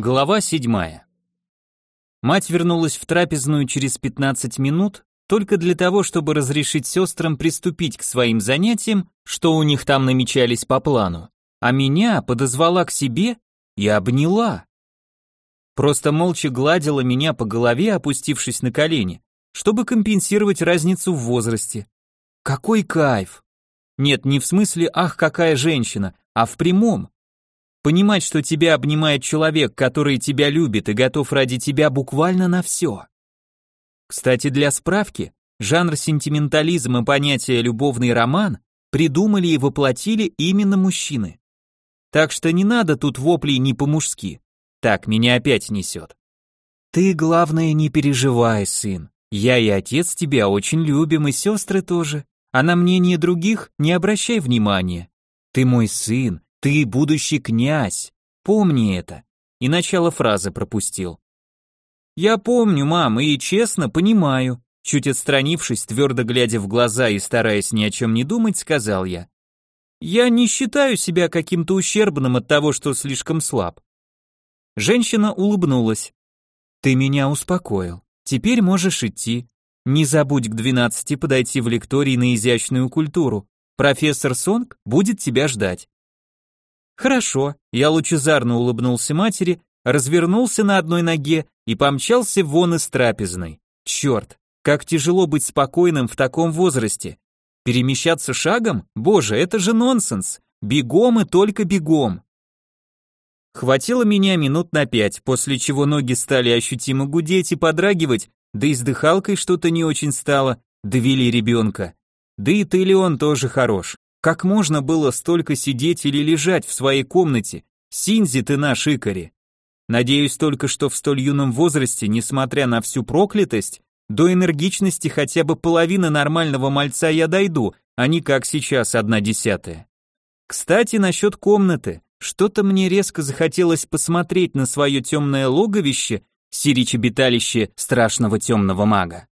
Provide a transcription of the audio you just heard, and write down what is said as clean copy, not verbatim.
Глава 7. Мать вернулась в трапезную через 15 минут, только для того, чтобы разрешить сестрам приступить к своим занятиям, что у них там намечались по плану, а меня подозвала к себе и обняла. Просто молча гладила меня по голове, опустившись на колени, чтобы компенсировать разницу в возрасте. Какой кайф! Нет, не в смысле «ах, какая женщина», а в прямом. Понимать, что тебя обнимает человек, который тебя любит и готов ради тебя буквально на все. Кстати, для справки, жанр сентиментализм и понятие «любовный роман» придумали и воплотили именно мужчины. Так что не надо тут воплей не по-мужски. Так, меня опять несет. Ты, главное, не переживай, сын. Я и отец тебя очень любим, и сестры тоже. А на мнение других не обращай внимания. Ты мой сын. Ты будущий князь, помни это. И начало фразы пропустил. Я помню, мам, и честно понимаю. Чуть отстранившись, твердо глядя в глаза и стараясь ни о чем не думать, сказал я. Я не считаю себя каким-то ущербным от того, что слишком слаб. Женщина улыбнулась. Ты меня успокоил. Теперь можешь идти. Не забудь к 12 подойти в лекторий на изящную культуру. Профессор Сонг будет тебя ждать. Хорошо, я лучезарно улыбнулся матери, развернулся на одной ноге и помчался вон из трапезной. Черт, как тяжело быть спокойным в таком возрасте. Перемещаться шагом? Боже, это же нонсенс. Бегом и только бегом. Хватило меня минут на 5, после чего ноги стали ощутимо гудеть и подрагивать, да и с дыхалкой что-то не очень стало, довели ребенка. Да и ты, Леон, тоже хорош. Как можно было столько сидеть или лежать в своей комнате? Синзи ты наш Икари. Надеюсь только, что в столь юном возрасте, несмотря на всю проклятость, до энергичности хотя бы половины нормального мальца я дойду, а не как сейчас 1/10. Кстати, насчет комнаты. Что-то мне резко захотелось посмотреть на свое темное логовище, сирич обиталище страшного темного мага.